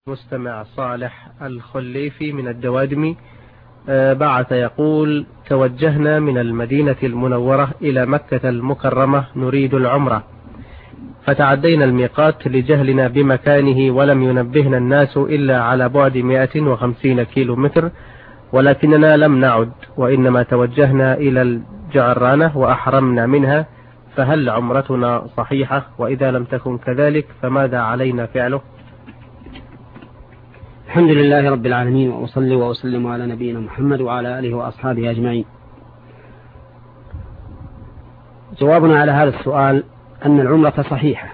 مستمع صالح الخليفي من الدوادمي بعث يقول: توجهنا من المدينة المنورة إلى مكة المكرمة نريد العمرة، فتعدينا الميقات لجهلنا بمكانه، ولم ينبهنا الناس إلا على بعد 150 كيلو متر، ولكننا لم نعد، وإنما توجهنا إلى الجعرانة وأحرمنا منها، فهل عمرتنا صحيحة؟ وإذا لم تكن كذلك فماذا علينا فعله؟ الحمد لله رب العالمين، وأصلي وأسلم على نبينا محمد وعلى آله وأصحابه أجمعين. جوابنا على هذا السؤال أن العمرة صحيحة،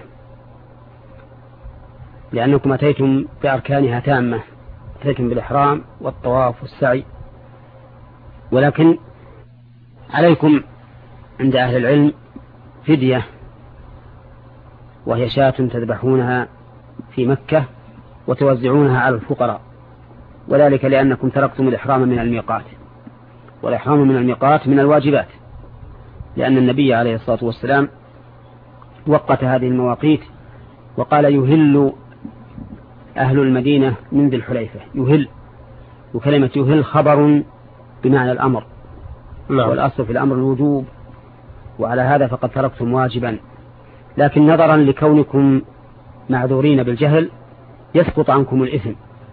لأنكم أتيتم بأركانها تامة، أتيتم بالإحرام والطواف والسعي، ولكن عليكم عند أهل العلم فدية، وهي شاة تذبحونها في مكة وتوزعونها على الفقراء، وذلك لأنكم تركتم الإحرام من الميقات، والإحرام من الميقات من الواجبات، لأن النبي عليه الصلاة والسلام وقت هذه المواقيت وقال: يهل أهل المدينة من ذي الحليفة. يهل، وكلمة يهل خبر بمعنى الأمر، والأصل في الأمر الوجوب، وعلى هذا فقد تركتم واجبا، لكن نظرا لكونكم معذورين بالجهل يسقط عنكم الإثم،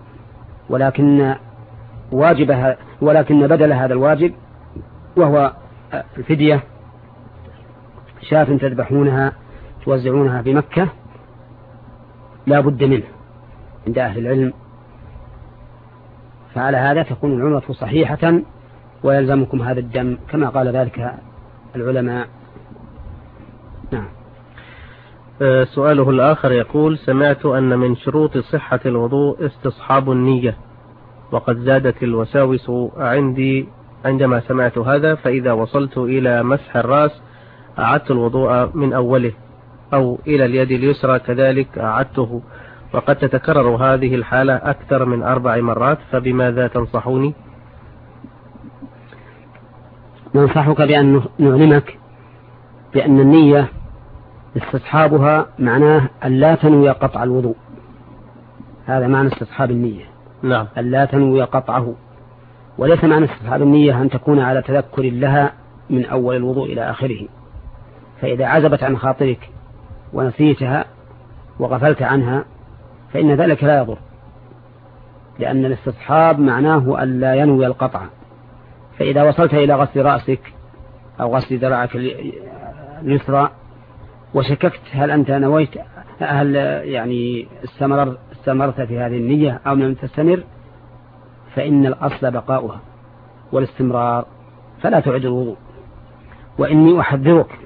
ولكن بدل هذا الواجب وهو الفدية شاة تذبحونها توزعونها في مكة لا بد منه عند أهل العلم، فعلى هذا تكون العمرة صحيحة ويلزمكم هذا الدم كما قال ذلك العلماء. نعم. سؤاله الآخر يقول: سمعت أن من شروط صحة الوضوء استصحاب النية، وقد زادت الوساوس عندي عندما سمعت هذا، فإذا وصلت إلى مسح الرأس أعدت الوضوء من أوله، أو إلى اليد اليسرى كذلك أعدته، وقد تتكرر هذه الحالة أكثر من 4 مرات، فبماذا تنصحوني؟ ننصحك بأن نعلمك بأن النية استصحابها معناه أن لا تنوي قطع الوضوء، هذا معنى استصحاب النية. نعم. أن لا تنوي قطعه، وليس معنى استصحاب النية أن تكون على تذكر لها من أول الوضوء إلى آخره، فإذا عزبت عن خاطرك ونسيتها وغفلت عنها فإن ذلك لا يضر، لأن الاستصحاب معناه أن لا ينوي القطع. فإذا وصلت إلى غسل رأسك أو غسل ذراعك اليسرى وشككت هل أنت نويت، هل يعني استمرت في هذه النية أو لم تستمر، فإن الأصل بقاؤها والاستمرار، فلا تعد الوضوء. وإني أحذرك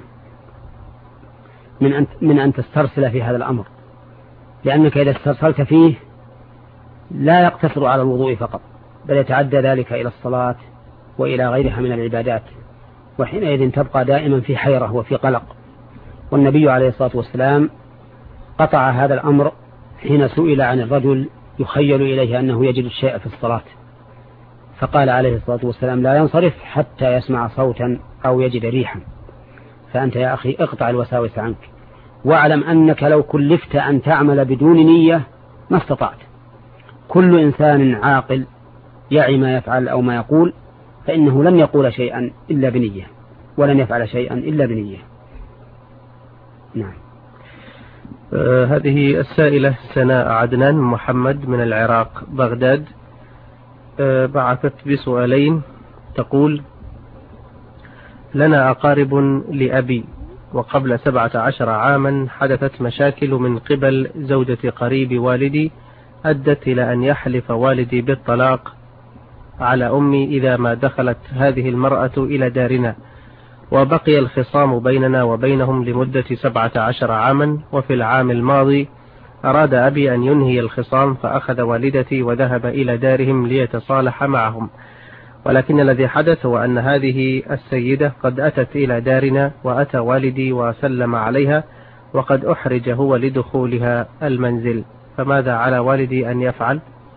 من أن تسترسل في هذا الأمر، لأنك إذا استرسلت فيه لا يقتصر على الوضوء فقط، بل يتعدى ذلك إلى الصلاة وإلى غيرها من العبادات، وحينئذ تبقى دائما في حيرة وفي قلق. والنبي عليه الصلاة والسلام قطع هذا الأمر حين سئل عن الرجل يخيل إليه أنه يجد الشيء في الصلاة، فقال عليه الصلاة والسلام: لا ينصرف حتى يسمع صوتا أو يجد ريحا. فأنت يا أخي اقطع الوساوس عنك، واعلم أنك لو كلفت أن تعمل بدون نية ما استطعت. كل إنسان عاقل يعي ما يفعل أو ما يقول، فإنه لن يقول شيئا إلا بنية، ولن يفعل شيئا إلا بنية. نعم. هذه السائلة سناء عدنان محمد من العراق بغداد بعثت بسؤالين، تقول: لنا أقارب لأبي، وقبل 17 عاما حدثت مشاكل من قبل زوجة قريب والدي أدت إلى أن يحلف والدي بالطلاق على أمي إذا ما دخلت هذه المرأة إلى دارنا، وبقي الخصام بيننا وبينهم لمدة 17 عاما. وفي العام الماضي أراد أبي أن ينهي الخصام، فأخذ والدتي وذهب إلى دارهم ليتصالح معهم، ولكن الذي حدث هو أن هذه السيدة قد أتت إلى دارنا، وأتى والدي وسلم عليها، وقد أحرج هو لدخولها المنزل، فماذا على والدي أن يفعل؟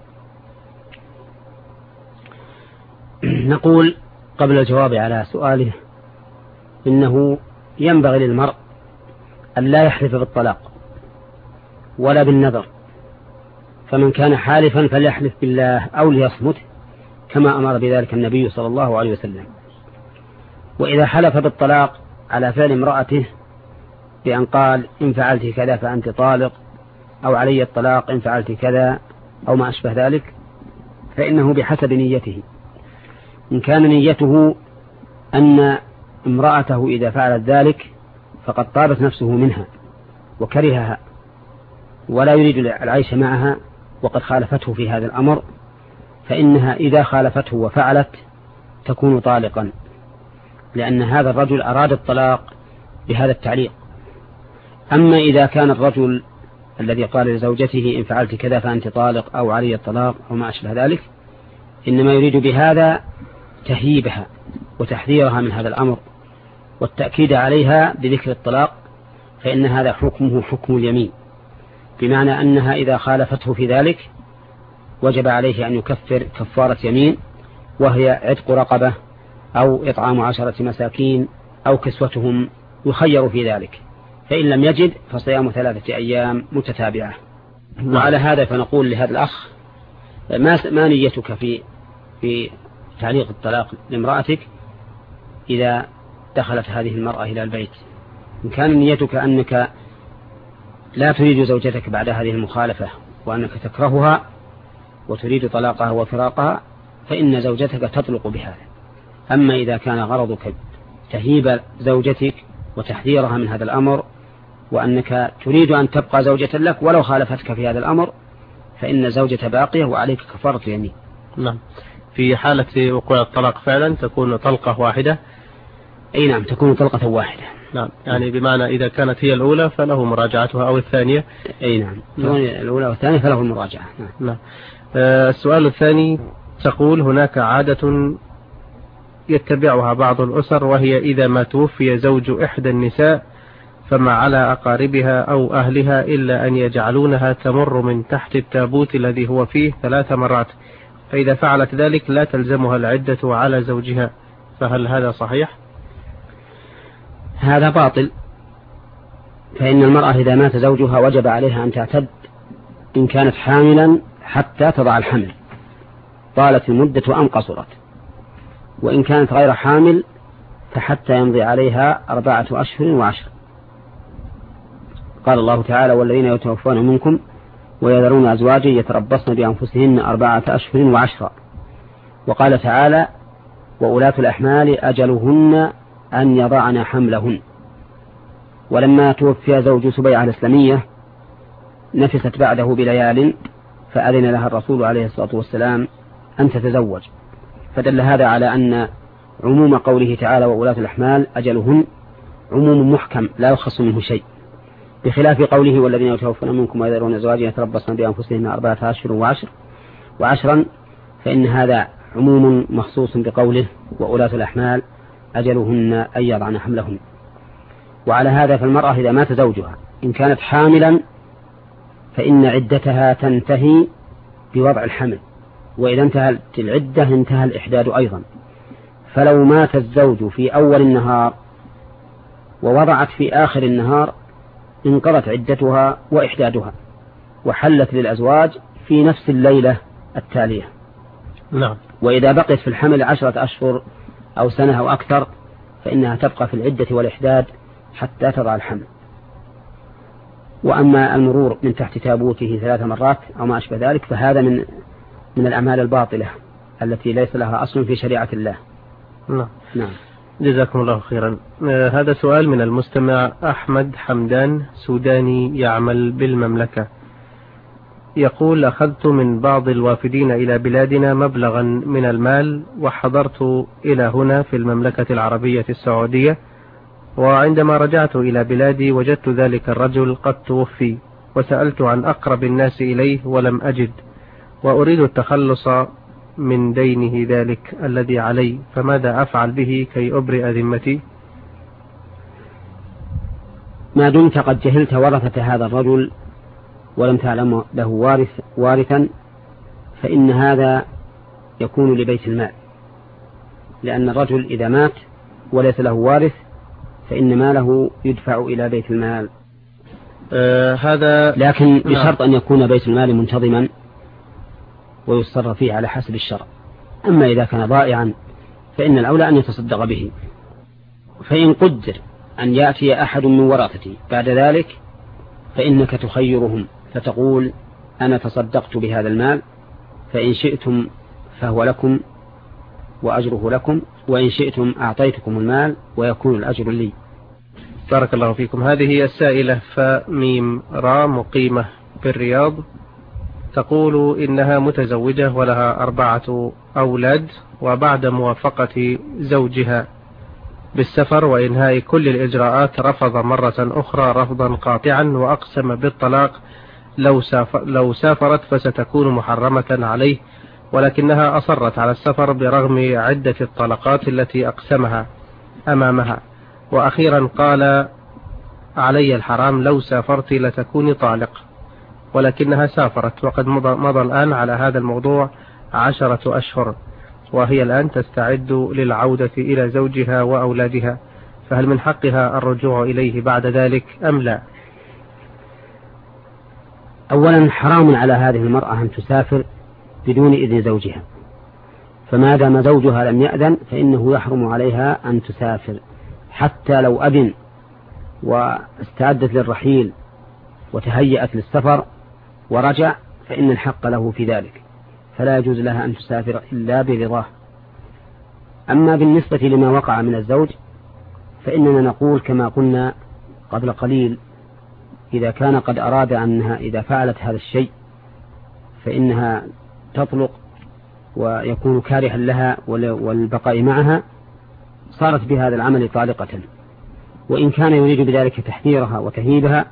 نقول قبل الجواب على سؤاله إنه ينبغي للمرء أن لا يحلف بالطلاق ولا بالنذر، فمن كان حالفا فليحلف بالله أو ليصمت كما أمر بذلك النبي صلى الله عليه وسلم. وإذا حلف بالطلاق على فعل امرأته بأن قال إن فعلت كذا فأنت طالق، أو علي الطلاق إن فعلت كذا، أو ما أشبه ذلك، فإنه بحسب نيته. إن كان نيته أن امرأته إذا فعلت ذلك فقد طابت نفسه منها وكرهها ولا يريد العيش معها وقد خالفته في هذا الأمر، فإنها إذا خالفته وفعلت تكون طالقا، لأن هذا الرجل أراد الطلاق بهذا التعليق. أما إذا كان الرجل الذي قال لزوجته إن فعلت كذا فأنت طالق أو علي الطلاق أو ما أشبه ذلك، إنما يريد بهذا تهيبها وتحذيرها من هذا الأمر والتأكيد عليها بذكر الطلاق، فإن هذا حكمه حكم اليمين، بمعنى أنها إذا خالفته في ذلك وجب عليه أن يكفر كفارة يمين، وهي عتق رقبة أو إطعام 10 مساكين أو كسوتهم، يخير في ذلك، فإن لم يجد فصيام 3 أيام متتابعة. وعلى هذا فنقول لهذا الأخ ما نيتك في تعليق الطلاق لامرأتك إذا دخلت هذه المرأة إلى البيت؟ إن كان نيتك أنك لا تريد زوجتك بعد هذه المخالفة وأنك تكرهها وتريد طلاقها وفراقها، فإن زوجتك تطلق بهذا. أما إذا كان غرضك تهيب زوجتك وتحذيرها من هذا الأمر وأنك تريد أن تبقى زوجة لك ولو خالفتك في هذا الأمر، فإن زوجة باقية وعليك كفارة يمين. نعم. في حالة وقوع الطلاق فعلا تكون طلقة واحدة؟ أي نعم، تكون طلقة واحدة. نعم، يعني بمعنى إذا كانت هي الأولى فله مراجعتها أو الثانية. أي نعم، الأولى والثانية فله المراجعة. نعم. السؤال الثاني، تقول هناك عادة يتبعها بعض الأسر، وهي إذا ما توفي زوج إحدى النساء فما على أقاربها أو أهلها إلا أن يجعلونها تمر من تحت التابوت الذي هو فيه 3 مرات، فإذا فعلت ذلك لا تلزمها العدة على زوجها، فهل هذا صحيح؟ هذا باطل، فإن المرأة إذا مات زوجها وجب عليها أن تعتد إن كانت حاملا حتى تضع الحمل، طالت المدة أم قصرت، وإن كانت غير حامل فحتى يمضي عليها 4 أشهر و10. قال الله تعالى والذين يتوفون منكم ويذرون أزواجا يتربصن بأنفسهن 4 أشهر و10. وقال تعالى وأولاة الأحمال أجلهن أن يضعن حملهن. ولما توفي زوج سبيعة الإسلامية نفست بعده بليال، فأذن لها الرسول عليه الصلاة والسلام أن تتزوج، فدل هذا على أن عموم قوله تعالى وأولاة الأحمال أجلهن عموم محكم لا يخص منه شيء، بخلاف قوله والذين يتوفون منكم ويذرون أزواجا يتربصن بأنفسهن 4 أشهر و10، فإن هذا عموم مخصوص بقوله وأولاة الأحمال أجلهن أن يضعن حملهن. وعلى هذا فالمرأة إذا مات زوجها إن كانت حاملا فإن عدتها تنتهي بوضع الحمل، وإذا انتهت العدة انتهى الإحداد أيضا. فلو مات الزوج في أول النهار ووضعت في آخر النهار انقضت عدتها وإحدادها وحلت للأزواج في نفس الليلة التالية. نعم. وإذا بقيت في الحمل 10 أشهر أو سنة أو أكثر فإنها تبقى في العدة والإحداد حتى تضع الحمل. وأما المرور من تحت تابوته 3 مرات أو ما أشبه ذلك فهذا من الأعمال الباطلة التي ليس لها أصل في شريعة الله. نعم. جزاكم الله خيرا. هذا سؤال من المستمع أحمد حمدان، سوداني يعمل بالمملكة، يقول أخذت من بعض الوافدين إلى بلادنا مبلغا من المال وحضرت إلى هنا في المملكة العربية السعودية، وعندما رجعت إلى بلادي وجدت ذلك الرجل قد توفي، وسألت عن أقرب الناس إليه ولم أجد، وأريد التخلص من دينه ذلك الذي علي، فماذا أفعل به كي أبرئ ذمتي؟ ما دمت قد جهلت ورثة هذا الرجل ولم تعلم له وارثا فإن هذا يكون لبيت المال، لأن الرجل إذا مات وليس له وارث فإن ماله يدفع إلى بيت المال. هذا لكن بشرط أن يكون بيت المال منتظما ويصرف فيه على حسب الشرع. أما إذا كان ضائعا فإن الأولى أن يتصدق به. فإن قدر أن يأتي أحد من ورثتي بعد ذلك فإنك تخيرهم فتقول أنا تصدقت بهذا المال، فإن شئتم فهو لكم وأجره لكم، وإن شئتم أعطيتكم المال ويكون الأجر لي. بارك الله فيكم. هذه السائلة فميم را مقيمة بالرياض، تقول إنها متزوجة ولها 4 أولاد، وبعد موافقة زوجها بالسفر وإنهاء كل الإجراءات رفض مرة أخرى رفضا قاطعا وأقسم بالطلاق لو سافرت فستكون محرمة عليه، ولكنها أصرت على السفر برغم عدة الطلقات التي أقسمها أمامها، وأخيرا قال علي الحرام لو سافرت لتكوني طالق، ولكنها سافرت وقد مضى الآن على هذا الموضوع 10 أشهر، وهي الآن تستعد للعودة إلى زوجها وأولادها، فهل من حقها الرجوع إليه بعد ذلك أم لا؟ أولا حرام على هذه المرأة أن تسافر بدون إذن زوجها، فما دام زوجها لم يأذن فإنه يحرم عليها أن تسافر، حتى لو أذن واستعدت للرحيل وتهيأت للسفر ورجع فإن الحق له في ذلك، فلا يجوز لها أن تسافر إلا برضاه. أما بالنسبة لما وقع من الزوج فإننا نقول كما قلنا قبل قليل، إذا كان قد أراد أنها إذا فعلت هذا الشيء فإنها تطلق ويكون كارها لها والبقاء معها، صارت بهذا العمل طالقة، وإن كان يريد بذلك تحذيرها وتهيبها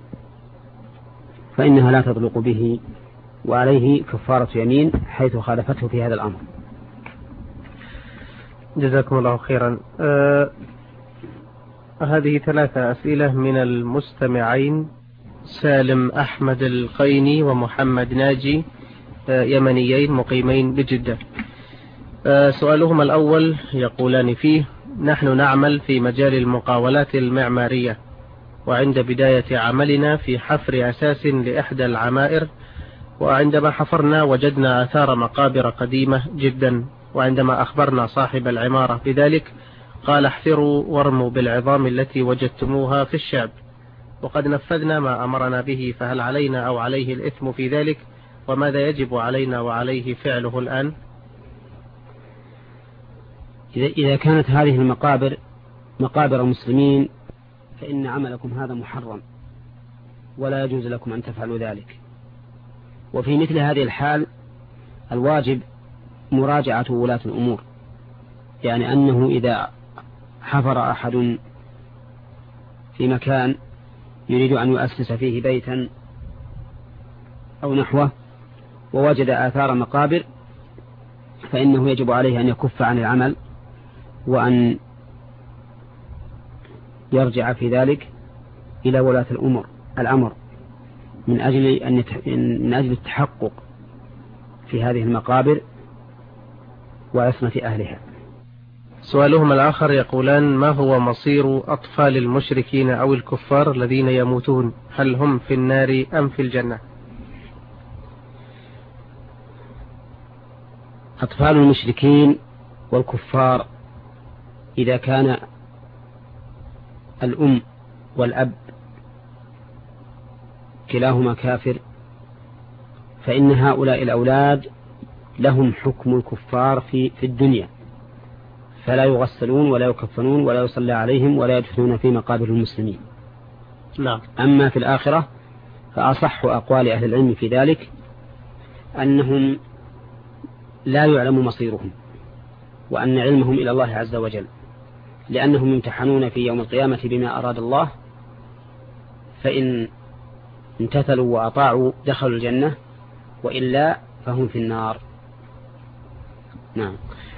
فإنها لا تطلق به، وعليه كفارة يمين حيث خالفته في هذا الأمر. جزاكم الله خيرا. هذه 3 أسئلة من المستمعين سالم أحمد القيني ومحمد ناجي، يمنيين مقيمين بجدة. سؤالهما الأول يقولان فيه: نحن نعمل في مجال المقاولات المعمارية، وعند بداية عملنا في حفر أساس لإحدى العمائر، وعندما حفرنا وجدنا آثار مقابر قديمة جدا، وعندما أخبرنا صاحب العمارة بذلك قال احفروا وارموا بالعظام التي وجدتموها في الشعب، وقد نفذنا ما أمرنا به، فهل علينا أو عليه الإثم في ذلك؟ وماذا يجب علينا وعليه فعله الآن؟ إذا كانت هذه المقابر مقابر مسلمين فإن عملكم هذا محرم ولا يجوز لكم أن تفعلوا ذلك. وفي مثل هذه الحال الواجب مراجعة ولاة الأمور، يعني أنه إذا حفر أحد في مكان يريد أن يؤسس فيه بيتا أو نحوه ووجد آثار مقابر فإنه يجب عليه أن يكف عن العمل وأن يرجع في ذلك إلى ولاة الأمر من أجل التحقق في هذه المقابر وعصمة أهلها. سؤالهم الآخر يقولان: ما هو مصير أطفال المشركين أو الكفار الذين يموتون؟ هل هم في النار أم في الجنة؟ أطفال المشركين والكفار إذا كان الأم والأب كلاهما كافر فإن هؤلاء الأولاد لهم حكم الكفار في الدنيا، فلا يغسلون ولا يكفنون ولا يصلى عليهم ولا يدفنون في مقابر المسلمين. نعم. أما في الآخرة فأصح أقوال أهل العلم في ذلك أنهم لا يعلم مصيرهم، وأن علمهم إلى الله عز وجل، لأنهم يمتحنون في يوم القيامة بما أراد الله، فإن امتثلوا وأطاعوا دخلوا الجنة، وإلا فهم في النار. نعم.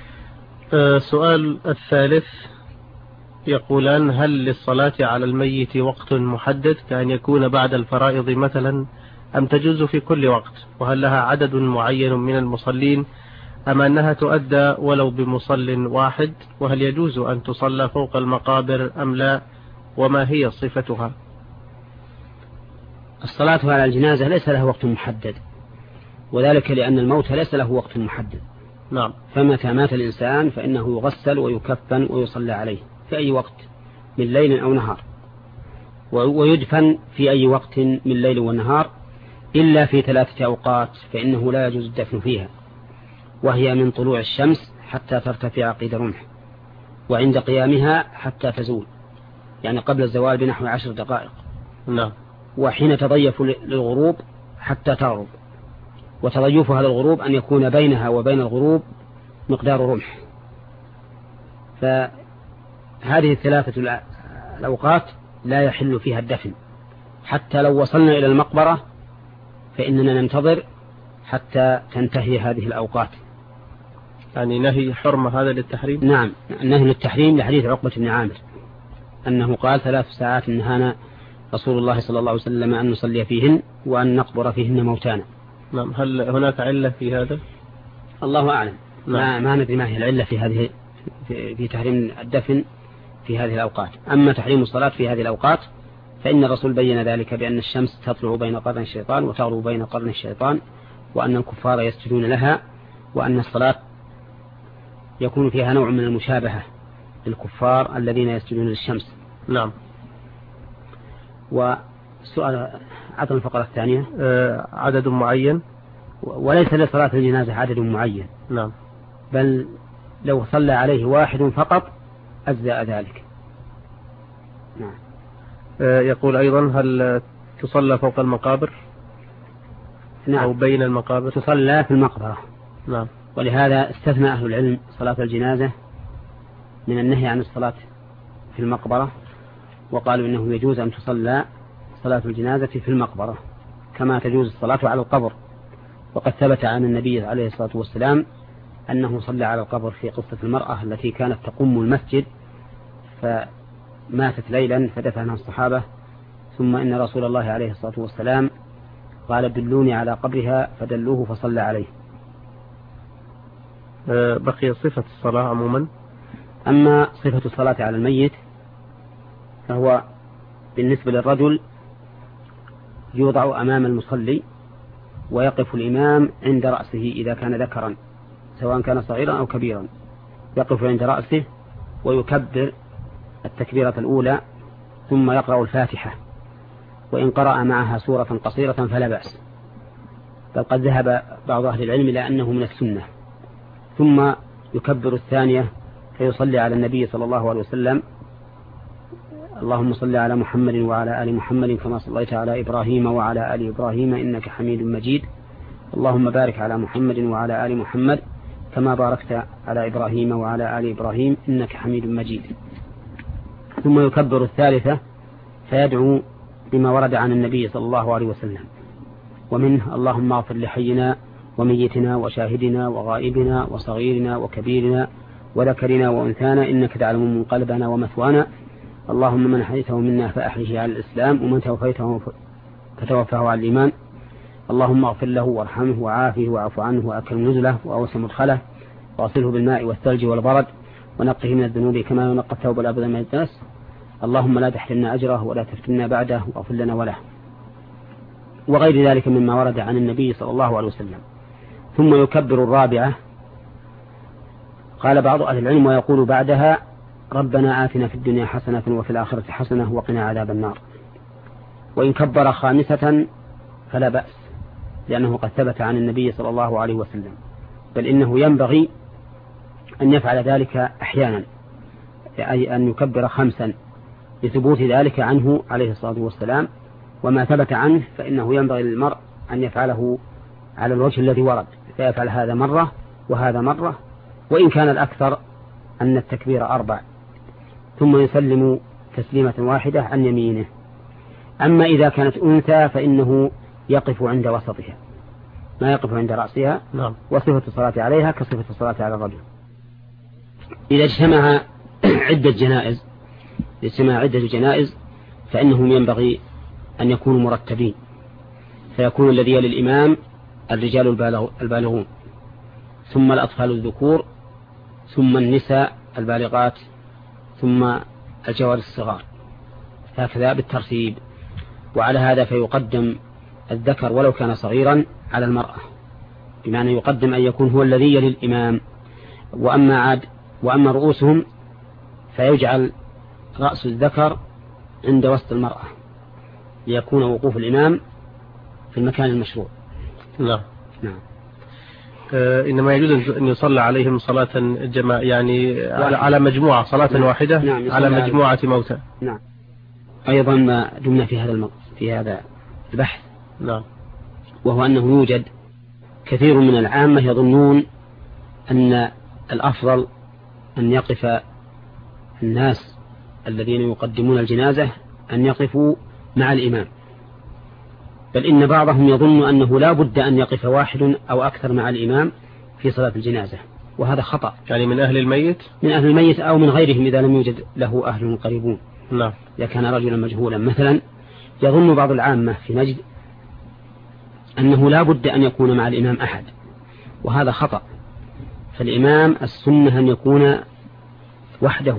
سؤال الثالث يقولان: هل للصلاة على الميت وقت محدد كأن يكون بعد الفرائض مثلا، أم تجوز في كل وقت؟ وهل لها عدد معين من المصلين أم أنها تؤدى ولو بمصل واحد؟ وهل يجوز أن تصلى فوق المقابر أم لا؟ وما هي صفتها؟ الصلاة على الجنازة ليس له وقت محدد، وذلك لأن الموت ليس له وقت محدد. نعم. فمتى مات الإنسان فإنه يغسل ويكفن ويصلى عليه في أي وقت من ليل أو نهار، ويدفن في أي وقت من ليل ونهار إلا في 3 أوقات فإنه لا يجوز الدفن فيها، وهي من طلوع الشمس حتى ترتفع قيد رمح، وعند قيامها حتى تزول، يعني قبل الزوال بنحو 10 دقائق. نعم. وحين تضيف للغروب حتى تغرب، وتضيفها للغروب أن يكون بينها وبين الغروب مقدار رمح. فهذه 3 الأوقات لا يحل فيها الدفن، حتى لو وصلنا إلى المقبرة فإننا ننتظر حتى تنتهي هذه الأوقات. يعني نهي حرمة هذا للتحريم؟ نعم، نهي للتحريم لحديث عقبة بن عامر أنه قال 3 ساعات نهانا رسول الله صلى الله عليه وسلم أن نصلي فيهن وأن نقبر فيهن موتانا. نعم. هل هناك علة في هذا؟ الله أعلم. نعم. ما ندري ما هي العلة في هذه في تحريم الدفن في هذه الأوقات. أما تحريم الصلاة في هذه الأوقات فإن الرسول بين ذلك بأن الشمس تطلع بين قرن الشيطان وتغرب بين قرن الشيطان، وأن الكفار يسجدون لها، وأن الصلاة يكون فيها نوع من المشابهة للكفار الذين يسجدون للشمس. نعم. وسؤال عطل الفقرة الثانية. عدد معين؟ وليس لصلاة الجنازة عدد معين. نعم. بل لو صلى عليه واحد فقط أجزاء ذلك. نعم. يقول أيضا هل تصلى فوق المقابر؟ نعم. أو بين المقابر؟ تصلى في المقبرة. نعم. ولهذا استثنى أهل العلم صلاة الجنازة من النهي عن الصلاة في المقبرة، وقالوا إنه يجوز أن تصلى صلاة الجنازة في المقبرة كما تجوز الصلاة على القبر. وقد ثبت عن النبي عليه الصلاة والسلام أنه صلى على القبر في قصة المرأة التي كانت تقوم المسجد فماتت ليلا فدفنها الصحابة، ثم إن رسول الله عليه الصلاة والسلام قال دلوني على قبرها فدلوه فصلى عليه. بقي صفة الصلاة عموما. أما صفة الصلاة على الميت فهو بالنسبة للرجل يوضع أمام المصلي ويقف الإمام عند رأسه إذا كان ذكرا سواء كان صغيرا أو كبيرا، يقف عند رأسه ويكبر التكبيرة الأولى ثم يقرأ الفاتحة، وإن قرأ معها سورة قصيرة فلا بأس، بل قد ذهب بعض أهل العلم إلى أنه من السنة. ثم يكبر الثانية فيصلي على النبي صلى الله عليه وسلم: اللهم صل على محمد وعلى آل محمد كما صليت على إبراهيم وعلى آل إبراهيم إنك حميد مجيد، اللهم بارك على محمد وعلى آل محمد كما باركت على إبراهيم وعلى آل إبراهيم إنك حميد مجيد. ثم يكبر الثالثة فيدعو بما ورد عن النبي صلى الله عليه وسلم، ومنه: اللهم اغفر لحينا وميتنا وشاهدنا وغائبنا وصغيرنا وكبيرنا وذكرنا وأنثانا إنك تعلم منقلبنا ومثوانا، اللهم من أحييته منا فأحيه على الإسلام ومن توفيته فتوفاه على الإيمان، اللهم اغفر له وارحمه وعافه واعف عنه وأكرم نزله وأوسع مدخله واغسله بالماء والثلج والبرد ونقه من الذنوب كما ينقى الثوب الأبيض من الدنس، اللهم لا تحرمنا أجره ولا تفتنا بعده واغفر لنا وله، وغير ذلك مما ورد عن النبي صلى الله عليه وسلم. ثم يكبر الرابعة، قال بعض أهل العلم ويقول بعدها: ربنا آتنا في الدنيا حسنة وفي الآخرة حسنة وقنا عذاب النار. وإن كبر خامسة فلا بأس، لأنه قد ثبت عن النبي صلى الله عليه وسلم، بل إنه ينبغي أن يفعل ذلك أحيانا، أي أن يكبر 5 لثبوت ذلك عنه عليه الصلاة والسلام، وما ثبت عنه فإنه ينبغي للمرء أن يفعله على الوجه الذي ورد، فيفعل هذا مرة وهذا مرة، وإن كان الأكثر أن التكبير 4، ثم يسلم تسليمة واحدة عن يمينه. أما إذا كانت أنثى فإنه يقف عند وسطها، ما يقف عند رأسها. نعم. وصفة الصلاة عليها كصفة الصلاة على الرجل. إذا اجتمع عدة جنائز فإنهم ينبغي أن يكونوا مرتبين، فيكون الذي يلي الإمام الرجال البالغون، ثم الأطفال الذكور، ثم النساء البالغات، ثم الجوار الصغار، هكذا بالترتيب. وعلى هذا فيقدم الذكر ولو كان صغيرا على المرأة، بمعنى يقدم أن يكون هو الذي يلي الإمام. وأما رؤوسهم فيجعل رأس الذكر عند وسط المرأة ليكون وقوف الإمام في المكان المشروع. نعم. نعم. إنما يجوز أن يصلى عليهم صلاة يعني على مجموعة صلاة نعم. واحدة. نعم. على مجموعة موتى. نعم. أيضا ما دمنا في هذا البحث. نعم. وهو أنه يوجد كثير من العامة يظنون أن الأفضل أن يقف الناس الذين يقدمون الجنازة أن يقفوا مع الإمام، بل إن بعضهم يظن أنه لا بد أن يقف واحد أو أكثر مع الإمام في صلاة الجنازة، وهذا خطأ. يعني من أهل الميت؟ من أهل الميت أو من غيرهم إذا لم يوجد له أهل قريبون. نعم. إذا كان رجلا مجهولا مثلا، يظن بعض العامة في نجد أنه لا بد أن يكون مع الإمام أحد، وهذا خطأ. فالإمام السنة أن يكون وحده،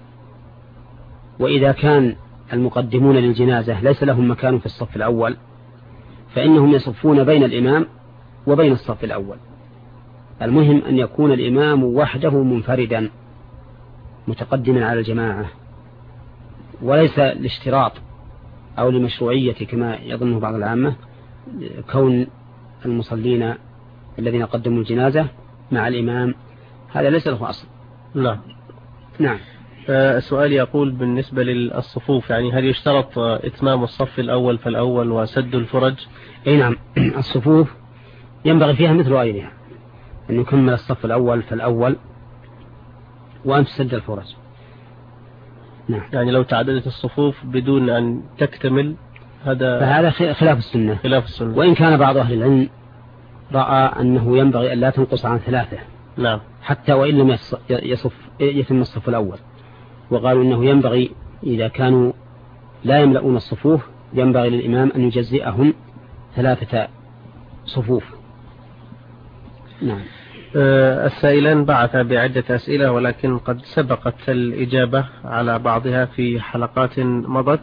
وإذا كان المقدمون للجنازة ليس لهم مكان في الصف الأول فإنهم يصفون بين الإمام وبين الصف الأول. المهم أن يكون الإمام وحده منفردا متقدما على الجماعة، وليس لاشتراط أو لمشروعية كما يظنه بعض العامة كون المصلين الذين قدموا الجنازة مع الإمام، هذا ليس له أصل. نعم. نعم. السؤال يقول بالنسبة للصفوف، يعني هل يشترط إتمام الصف الأول فالأول وسد الفرج؟ أي نعم. الصفوف ينبغي فيها مثل غيرها أن يكمل الصف الأول فالأول وأن تسد الفرج. نعم. يعني لو تعددت الصفوف بدون أن تكتمل فهذا خلاف السنة. خلاف السنة. وإن كان بعض أهل العلم رأى أنه ينبغي أن لا تنقص عن 3. نعم. حتى وإن لم يتم الصف الأول، وقالوا إنه ينبغي إذا كانوا لا يملؤون الصفوف ينبغي للإمام أن يجزئهم 3 صفوف. نعم. السائلان بعث بعدة أسئلة ولكن قد سبقت الإجابة على بعضها في حلقات مضت،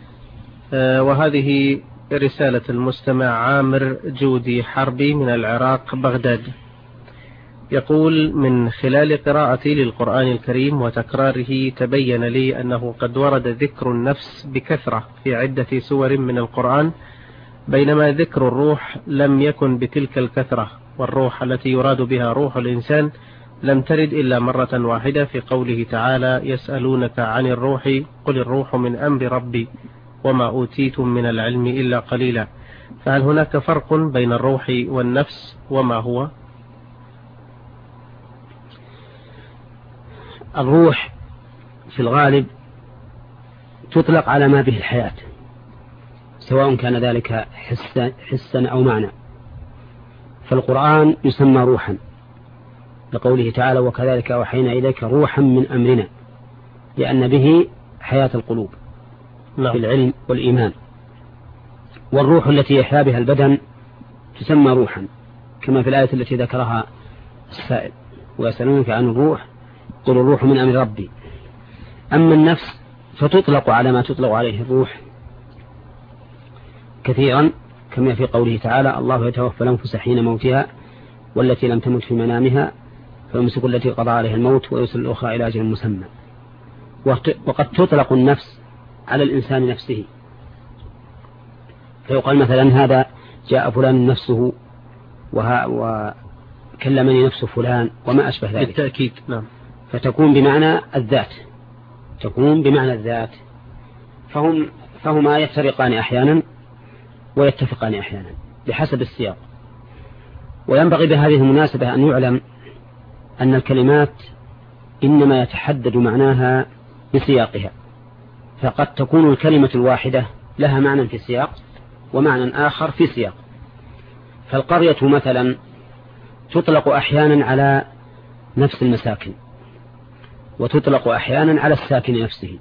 وهذه رسالة المستمع عامر جودي حربي من العراق بغداد. يقول: من خلال قراءتي للقرآن الكريم وتكراره تبين لي أنه قد ورد ذكر النفس بكثرة في عدة سور من القرآن، بينما ذكر الروح لم يكن بتلك الكثرة، والروح التي يراد بها روح الإنسان لم ترد إلا مرة واحدة في قوله تعالى: يسألونك عن الروح قل الروح من أمر ربي وما أوتيتم من العلم إلا قليلا. فهل هناك فرق بين الروح والنفس وما هو؟ الروح في الغالب تطلق على ما به الحياة، سواء كان ذلك حسا أو معنى. فالقرآن يسمى روحا لقوله تعالى: وكذلك أوحينا إليك روحا من أمرنا، لأن به حياة القلوب في العلم والإيمان. والروح التي يحيا بها البدن تسمى روحا، كما في الآية التي ذكرها السائل: ويسألونك عن الروح قل الروح من أمر ربي. أما النفس فتطلق على ما تطلق عليه الروح كثيرا، كما في قوله تعالى: الله يتوفى الأنفس حين موتها والتي لم تمت في منامها فيمسك التي قضى عليها الموت ويرسل الأخرى إلى أجل مسمى. وقد تطلق النفس على الإنسان نفسه، فيقال مثلا: هذا جاء فلان نفسه وكلمني نفس فلان وما أشبه ذلك. بالتأكيد. نعم. فتكون بمعنى الذات، تكون بمعنى الذات. فهما يفترقان أحيانا ويتفقان أحيانا بحسب السياق. وينبغي بهذه المناسبة أن يعلم أن الكلمات إنما يتحدد معناها بسياقها، فقد تكون الكلمة الواحدة لها معنى في سياق ومعنى آخر في سياق. فالقرية مثلا تطلق أحيانا على نفس المساكن، وتطلق أحيانا على الساكن نفسه.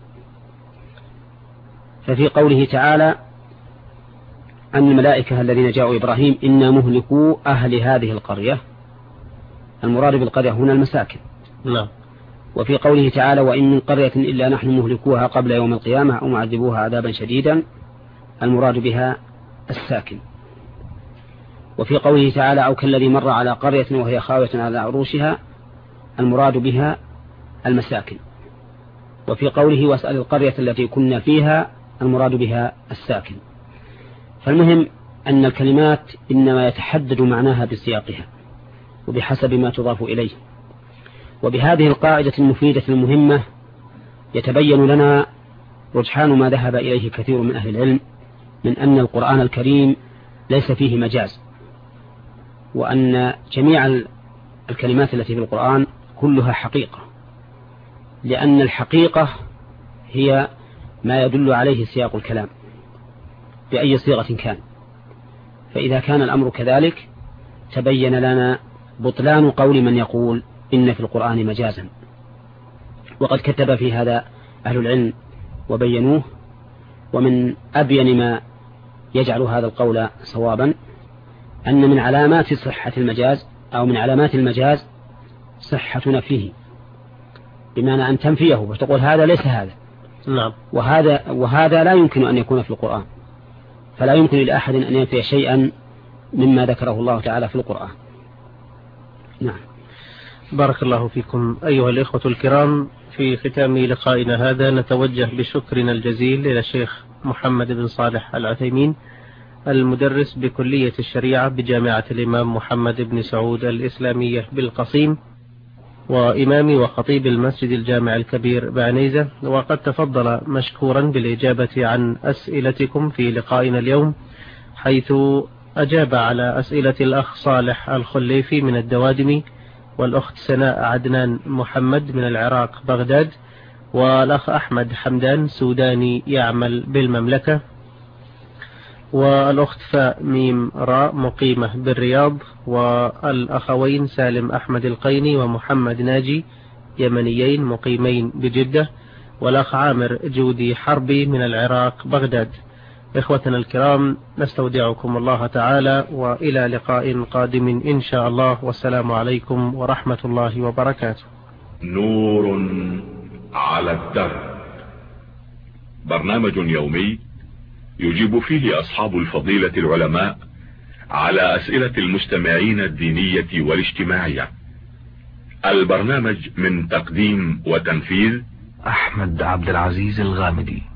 ففي قوله تعالى أن الملائكة الذين جاءوا إبراهيم إنا مهلكوا أهل هذه القرية، المراد بالقرية هنا المساكن. لا. وفي قوله تعالى وإن من قرية إلا نحن مهلكوها قبل يوم القيامة أو معذبوها عذابا شديدا المراد بها الساكن. وفي قوله تعالى أو كالذي مر على قرية وهي خاوية على عروشها المراد بها المساكن. وفي قوله واسأل القرية التي كنا فيها المراد بها الساكن. فالمهم أن الكلمات إنما يتحدد معناها بسياقها وبحسب ما تضاف إليه. وبهذه القاعدة المفيدة المهمة يتبين لنا رجحان ما ذهب إليه كثير من أهل العلم من أن القرآن الكريم ليس فيه مجاز، وأن جميع الكلمات التي في القرآن كلها حقيقة، لأن الحقيقة هي ما يدل عليه سياق الكلام بأي صيغة كان. فإذا كان الأمر كذلك تبين لنا بطلان قول من يقول إن في القرآن مجازا. وقد كتب في هذا أهل العلم وبينوه. ومن أبين ما يجعل هذا القول صوابا أن من علامات صحة المجاز أو من علامات المجاز صحة نفيه، بمعنى أن تنفيه وتقول هذا ليس هذا. نعم. وهذا لا يمكن أن يكون في القرآن، فلا يمكن لأحد أن ينفي شيئا مما ذكره الله تعالى في القرآن. نعم. بارك الله فيكم أيها الإخوة الكرام. في ختام لقائنا هذا نتوجه بشكرنا الجزيل إلى الشيخ محمد بن صالح العثيمين المدرس بكلية الشريعة بجامعة الإمام محمد بن سعود الإسلامية بالقصيم، وإمام وخطيب المسجد الجامع الكبير بعنيزة، وقد تفضل مشكورا بالإجابة عن أسئلتكم في لقائنا اليوم، حيث أجاب على أسئلة الأخ صالح الخليفي من الدوادمي، والأخت سناء عدنان محمد من العراق بغداد، والأخ أحمد حمدان سوداني يعمل بالمملكة، والأخت فاء ميم راء مقيمة بالرياض، والأخوين سالم أحمد القيني ومحمد ناجي يمنيين مقيمين بجدة، والأخ عامر جودي حربي من العراق بغداد. إخوتنا الكرام نستودعكم الله تعالى، وإلى لقاء قادم إن شاء الله، والسلام عليكم ورحمة الله وبركاته. نور على الدرب، برنامج يومي يجيب فيه أصحاب الفضيلة العلماء على أسئلة المستمعين الدينية والاجتماعية. البرنامج من تقديم وتنفيذ أحمد عبد العزيز الغامدي.